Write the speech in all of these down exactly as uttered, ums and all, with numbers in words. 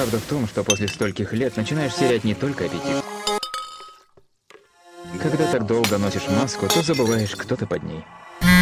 Правда в том, что после стольких лет начинаешь терять не только аппетит. Когда так долго носишь маску, то забываешь, кто ты под ней.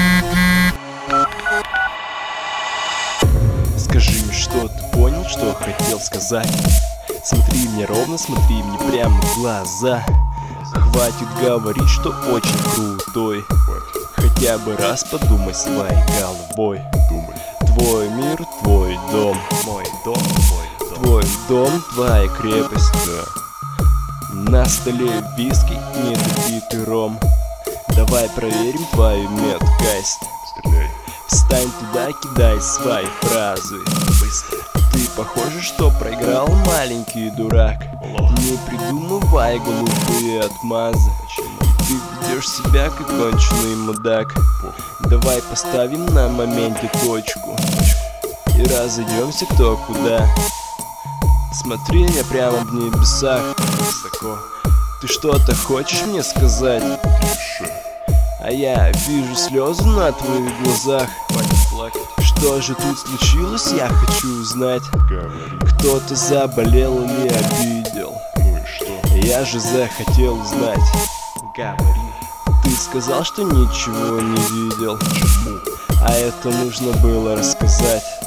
Скажи мне, что ты понял, что хотел сказать? Смотри мне ровно, смотри мне прямо в глаза. Хватит говорить, что очень крутой. Хотя бы раз подумай своей головой. Твой мир, твой дом. Мой дом, твой дом. Твой дом, твоя крепость. На столе виски, недопитый ром. Давай проверим твою меткость. Стреляй. Встань туда, кидай свои фразы. Быстро. Ты похоже, что проиграл, маленький дурак. Лох. Не придумывай глупые отмазы. Почему? Ты ведешь себя как конченый мудак. Давай поставим на моменте точку и разойдемся кто куда. Смотри мне прямо в небесах. Высоко. Ты что-то хочешь мне сказать? Тише. А я вижу слезы на твоих глазах. Хватит плакать. Что же тут случилось, я хочу узнать. Говори. Кто-то заболел или обидел. Ну и что? Я же захотел узнать. Говори. Ты сказал, что ничего не видел. Почему? А это нужно было рассказать.